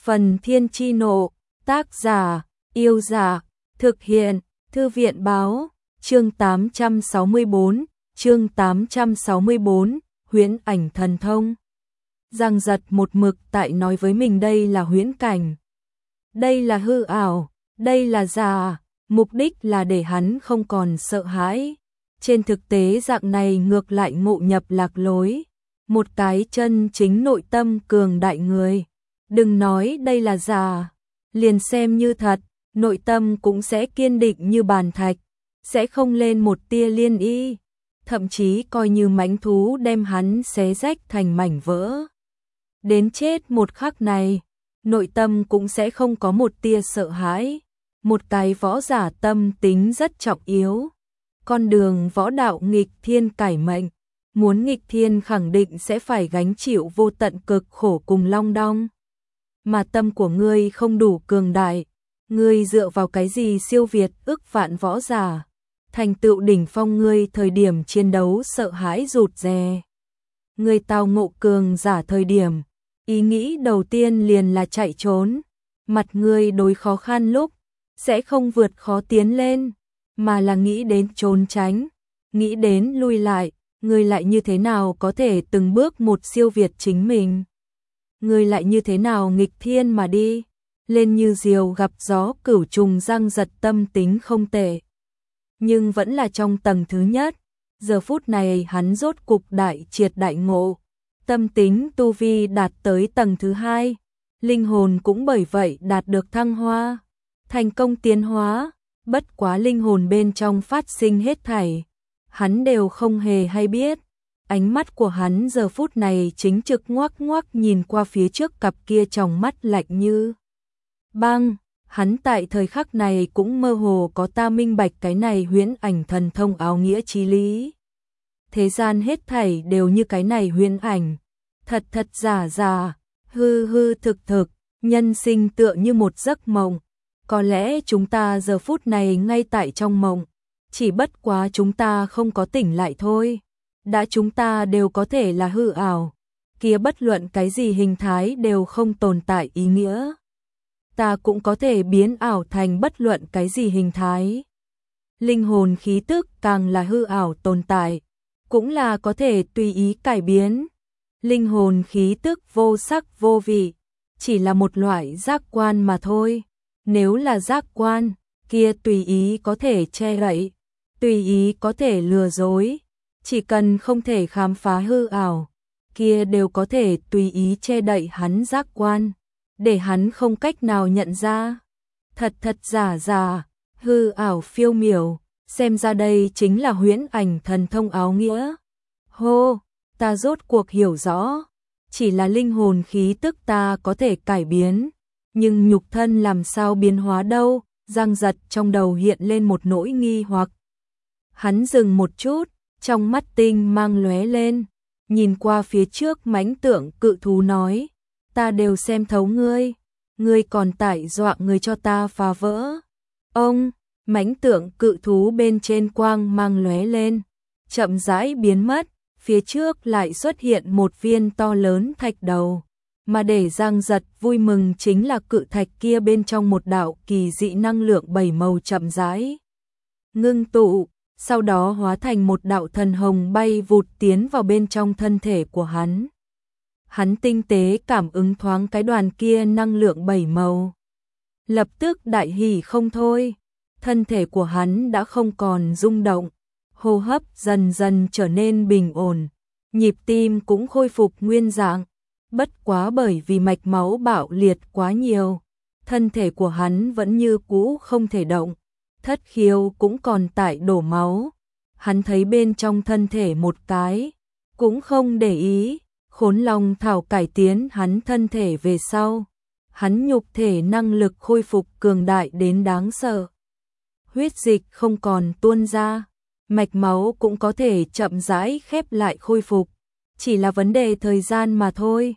Phần Thiên Chi Nộ, tác giả, Yêu Dạ, thực hiện, Thư viện Báo, chương 864, huyễn ảnh thần thông. Giang Giật một mực tại nói với mình đây là huyễn cảnh. Đây là hư ảo, đây là giả, mục đích là để hắn không còn sợ hãi. Trên thực tế dạng này ngược lại ngộ nhập lạc lối. Một cái chân chính nội tâm cường đại người. Đừng nói đây là giả, liền xem như thật, nội tâm cũng sẽ kiên định như bàn thạch, sẽ không lên một tia liên y, thậm chí coi như mãnh thú đem hắn xé rách thành mảnh vỡ. Đến chết một khắc này, nội tâm cũng sẽ không có một tia sợ hãi. Một cái võ giả tâm tính rất trọng yếu. Con đường võ đạo nghịch thiên cải mệnh, muốn nghịch thiên khẳng định sẽ phải gánh chịu vô tận cực khổ cùng long đong. Mà tâm của ngươi không đủ cường đại, ngươi dựa vào cái gì siêu việt ức vạn võ giả, thành tựu đỉnh phong ngươi thời điểm chiến đấu sợ hãi rụt rè. Ngươi tao ngộ cường giả thời điểm, ý nghĩ đầu tiên liền là chạy trốn, mặt ngươi đối khó khăn lúc, sẽ không vượt khó tiến lên, mà là nghĩ đến trốn tránh, nghĩ đến lui lại, ngươi lại như thế nào có thể từng bước một siêu việt chính mình. Ngươi lại như thế nào nghịch thiên mà đi, lên như diều gặp gió cửu trùng. Giang Giật tâm tính không tệ, nhưng vẫn là trong tầng thứ nhất. Giờ phút này hắn rốt cục đại triệt đại ngộ, tâm tính tu vi đạt tới tầng thứ hai, linh hồn cũng bởi vậy đạt được thăng hoa, thành công tiến hóa. Bất quá linh hồn bên trong phát sinh hết thảy, hắn đều không hề hay biết. Ánh mắt của hắn giờ phút này chính trực ngoác ngoác nhìn qua phía trước cặp kia tròng mắt lạnh như băng. Hắn tại thời khắc này cũng mơ hồ có ta minh bạch cái này huyễn ảnh thần thông áo nghĩa chí lý. Thế gian hết thảy đều như cái này huyễn ảnh, thật thật giả giả, hư hư thực thực, nhân sinh tựa như một giấc mộng. Có lẽ chúng ta giờ phút này ngay tại trong mộng, chỉ bất quá chúng ta không có tỉnh lại thôi. Đã chúng ta đều có thể là hư ảo, kia bất luận cái gì hình thái đều không tồn tại ý nghĩa. Ta cũng có thể biến ảo thành bất luận cái gì hình thái. Linh hồn khí tức càng là hư ảo tồn tại, cũng là có thể tùy ý cải biến. Linh hồn khí tức vô sắc vô vị, chỉ là một loại giác quan mà thôi. Nếu là giác quan, kia tùy ý có thể che đậy, tùy ý có thể lừa dối. Chỉ cần không thể khám phá hư ảo, kia đều có thể tùy ý che đậy hắn giác quan, để hắn không cách nào nhận ra. Thật thật giả giả, hư ảo phiêu miểu, xem ra đây chính là huyễn ảnh thần thông áo nghĩa. Hô, ta rốt cuộc hiểu rõ, chỉ là linh hồn khí tức ta có thể cải biến, nhưng nhục thân làm sao biến hóa đâu? Giang Giật trong đầu hiện lên một nỗi nghi hoặc. Hắn dừng một chút, trong mắt tinh mang lóe lên, nhìn qua phía trước mãnh tượng cự thú nói, ta đều xem thấu ngươi, ngươi còn tại dọa người cho ta phá vỡ. Ông, mãnh tượng cự thú bên trên quang mang lóe lên, chậm rãi biến mất, phía trước lại xuất hiện một viên to lớn thạch đầu. Mà để Giang Giật vui mừng chính là cự thạch kia bên trong một đạo kỳ dị năng lượng bảy màu chậm rãi ngưng tụ, sau đó hóa thành một đạo thần hồng bay vụt tiến vào bên trong thân thể của hắn. Hắn tinh tế cảm ứng thoáng cái đoàn kia năng lượng bảy màu, lập tức đại hỉ không thôi. Thân thể của hắn đã không còn rung động, hô hấp dần dần trở nên bình ổn, nhịp tim cũng khôi phục nguyên dạng. Bất quá bởi vì mạch máu bạo liệt quá nhiều, thân thể của hắn vẫn như cũ không thể động, thất khiếu cũng còn tại đổ máu. Hắn thấy bên trong thân thể một cái, cũng không để ý. Khốn Long thảo cải tiến hắn thân thể về sau, hắn nhục thể năng lực khôi phục cường đại đến đáng sợ. Huyết dịch không còn tuôn ra, mạch máu cũng có thể chậm rãi khép lại khôi phục, chỉ là vấn đề thời gian mà thôi.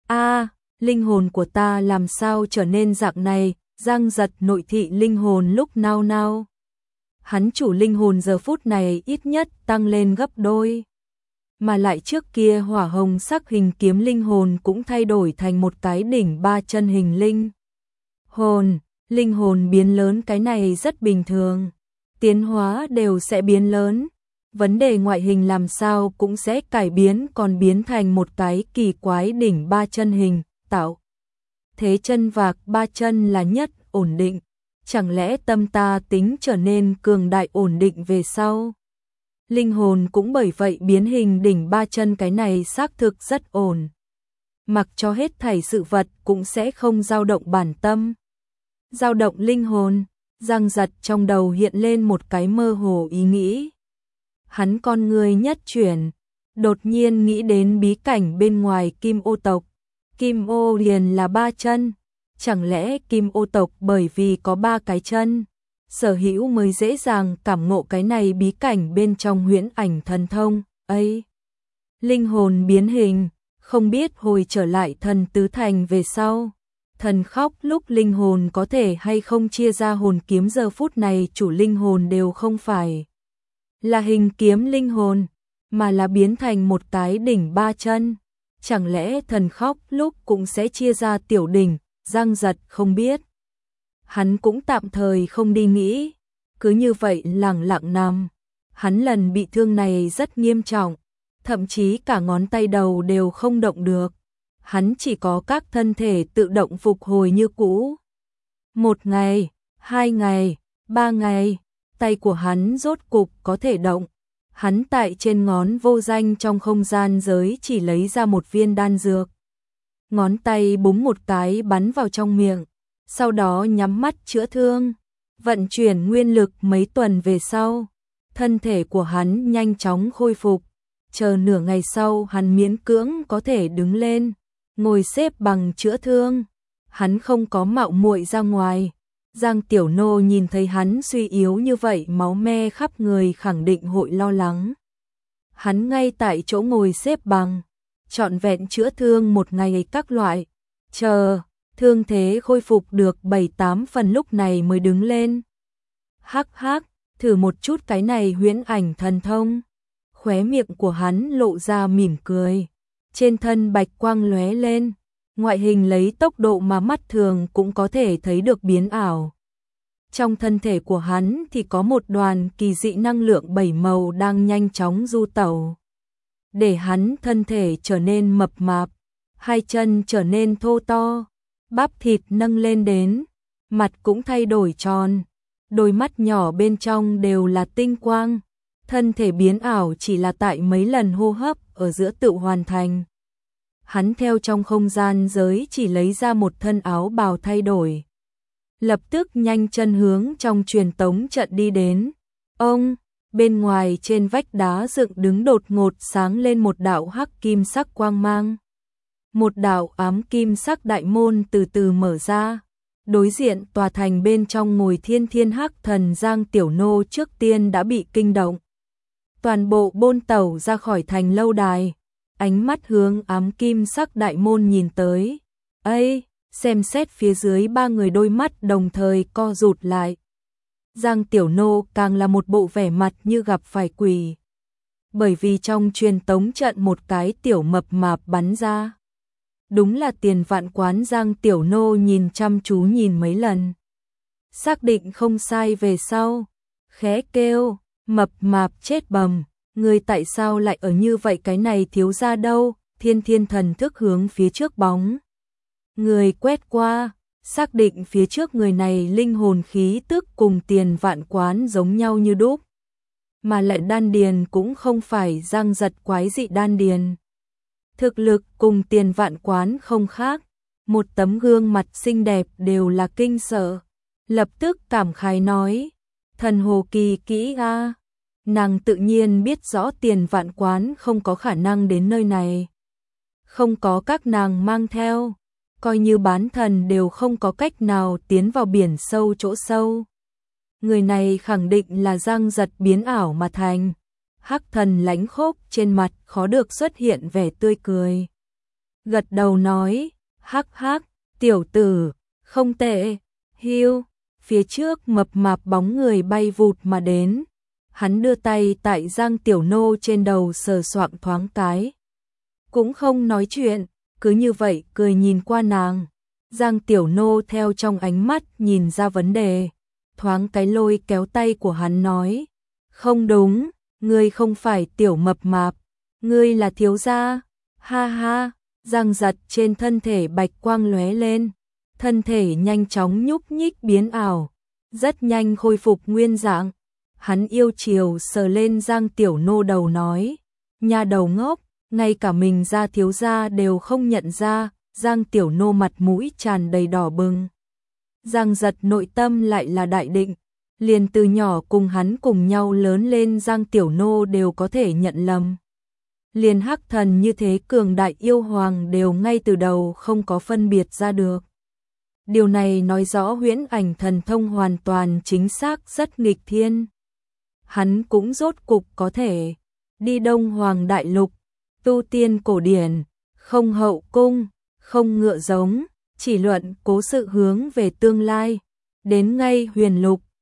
Linh hồn của ta làm sao trở nên dạng này? Giang Giật nội thị linh hồn lúc nao nao. Hắn chủ linh hồn giờ phút này ít nhất tăng lên gấp đôi. mà lại trước kia hỏa hồng sắc hình kiếm linh hồn cũng thay đổi thành một cái đỉnh 3 chân hình linh hồn biến lớn cái này rất bình thường, tiến hóa đều sẽ biến lớn, vấn đề ngoại hình làm sao cũng sẽ cải biến, còn biến thành một cái kỳ quái đỉnh 3 chân hình, tạo thế chân vạc 3 chân là nhất ổn định, chẳng lẽ tâm ta tính trở nên cường đại ổn định về sau? Linh hồn cũng bởi vậy biến hình đỉnh 3 chân, cái này xác thực rất ổn. Mặc cho hết thảy sự vật cũng sẽ không dao động bản tâm. Dao động linh hồn, Giang Giật trong đầu hiện lên một cái mơ hồ ý nghĩ. Hắn con người nhất chuyển, đột nhiên nghĩ đến bí cảnh bên ngoài Kim Ô tộc. Kim Ô liền là 3 chân, chẳng lẽ Kim Ô tộc bởi vì có 3 cái chân, sở hữu mới dễ dàng cảm ngộ cái này bí cảnh bên trong huyễn ảnh thần thông ấy. Linh hồn biến hình, không biết hồi trở lại thần tứ thành về sau, thần khóc lúc linh hồn có thể hay không chia ra hồn kiếm, giờ phút này chủ linh hồn đều không phải là hình kiếm linh hồn, mà là biến thành một cái đỉnh 3 chân. Chẳng lẽ thần khóc lúc cũng sẽ chia ra tiểu đỉnh? Giang Giật không biết. Hắn cũng tạm thời không đi nghĩ, cứ như vậy lẳng lặng nằm. Hắn lần bị thương này rất nghiêm trọng, thậm chí cả ngón tay đầu đều không động được. Hắn chỉ có các thân thể tự động phục hồi như cũ. 1 ngày, 2 ngày, 3 ngày, tay của hắn rốt cục có thể động. Hắn tại trên ngón vô danh trong không gian giới chỉ lấy ra một viên đan dược. Ngón tay búng một cái bắn vào trong miệng, sau đó nhắm mắt chữa thương. Vận chuyển nguyên lực mấy tuần về sau, thân thể của hắn nhanh chóng khôi phục. Chờ nửa ngày sau hắn miễn cưỡng có thể đứng lên, ngồi xếp bằng chữa thương. Hắn không có mạo muội ra ngoài. Giang Tiểu Nô nhìn thấy hắn suy yếu như vậy, máu me khắp người, khẳng định hội lo lắng. Hắn ngay tại chỗ ngồi xếp bằng, trọn vẹn chữa thương 1 ngày các loại, chờ thương thế khôi phục được 7-8 phần lúc này mới đứng lên. Hắc hắc, thử một chút cái này huyễn ảnh thần thông. Khóe miệng của hắn lộ ra mỉm cười, trên thân bạch quang lóe lên. Ngoại hình lấy tốc độ mà mắt thường cũng có thể thấy được biến ảo. Trong thân thể của hắn thì có một đoàn kỳ dị năng lượng 7 màu đang nhanh chóng du tẩu, để hắn thân thể trở nên mập mạp, 2 chân trở nên thô to, bắp thịt nâng lên đến, mặt cũng thay đổi tròn, đôi mắt nhỏ bên trong đều là tinh quang. Thân thể biến ảo chỉ là tại mấy lần hô hấp ở giữa tự hoàn thành. Hắn theo trong không gian giới chỉ lấy ra một thân áo bào thay đổi, lập tức nhanh chân hướng trong truyền tống trận đi đến. Ông, bên ngoài trên vách đá dựng đứng đột ngột sáng lên một đạo hắc kim sắc quang mang. Một đạo ám kim sắc đại môn từ từ mở ra. Đối diện tòa thành bên trong ngồi thiên thiên hắc thần Giang Tiểu Nô trước tiên đã bị kinh động. Toàn bộ bôn tẩu ra khỏi thành lâu đài, ánh mắt hướng ám kim sắc đại môn nhìn tới. Ây, xem xét phía dưới 3 người đôi mắt đồng thời co rụt lại. Giang Tiểu Nô càng là một bộ vẻ mặt như gặp phải quỷ. Bởi vì trong truyền tống trận một cái tiểu mập mạp bắn ra. Đúng là Tiền Vạn Quán. Giang Tiểu Nô nhìn chăm chú nhìn mấy lần, xác định không sai về sau, khẽ kêu, mập mạp chết bầm, người tại sao lại ở như vậy, cái này thiếu gia đâu? Thiên thiên thần thức hướng phía trước bóng người quét qua, xác định phía trước người này linh hồn khí tức cùng Tiền Vạn Quán giống nhau như đúc, mà lại đan điền cũng không phải Giang Giật quái dị đan điền. Thực lực cùng Tiền Vạn Quán không khác, một tấm gương mặt xinh đẹp đều là kinh sợ. Lập tức cảm khái nói, thần hồ kỳ kỹ a. Nàng tự nhiên biết rõ Tiền Vạn Quán không có khả năng đến nơi này. Không có các nàng mang theo, coi như bán thần đều không có cách nào tiến vào biển sâu chỗ sâu. Người này khẳng định là Giang Giật biến ảo mà thành. Hắc thần lãnh khốc trên mặt khó được xuất hiện vẻ tươi cười. Gật đầu nói, hắc hắc, tiểu tử, không tệ, hiu. Phía trước mập mạp bóng người bay vụt mà đến. Hắn đưa tay tại Giang Tiểu Nô trên đầu sờ soạng thoáng cái. Cũng không nói chuyện, cứ như vậy cười nhìn qua nàng. Giang Tiểu Nô theo trong ánh mắt nhìn ra vấn đề. Thoáng cái lôi kéo tay của hắn nói. Không đúng, ngươi không phải tiểu mập mạp, ngươi là thiếu gia. Ha ha, Giang Giật trên thân thể bạch quang lóe lên. Thân thể nhanh chóng nhúc nhích biến ảo, rất nhanh khôi phục nguyên dạng. Hắn yêu chiều sờ lên Giang Tiểu Nô đầu nói, nhà đầu ngốc, ngay cả mình ra thiếu gia đều không nhận ra. Giang Tiểu Nô mặt mũi tràn đầy đỏ bừng. Giang Giật nội tâm lại là đại định, liền từ nhỏ cùng hắn cùng nhau lớn lên Giang Tiểu Nô đều có thể nhận lầm. Liền Hắc Thần như thế cường đại yêu hoàng đều ngay từ đầu không có phân biệt ra được. Điều này nói rõ huyễn ảnh thần thông hoàn toàn chính xác rất nghịch thiên. Hắn cũng rốt cục có thể đi Đông Hoàng Đại Lục, tu tiên cổ điển, không hậu cung, không ngựa giống, chỉ luận cố sự hướng về tương lai, đến ngay huyền lục,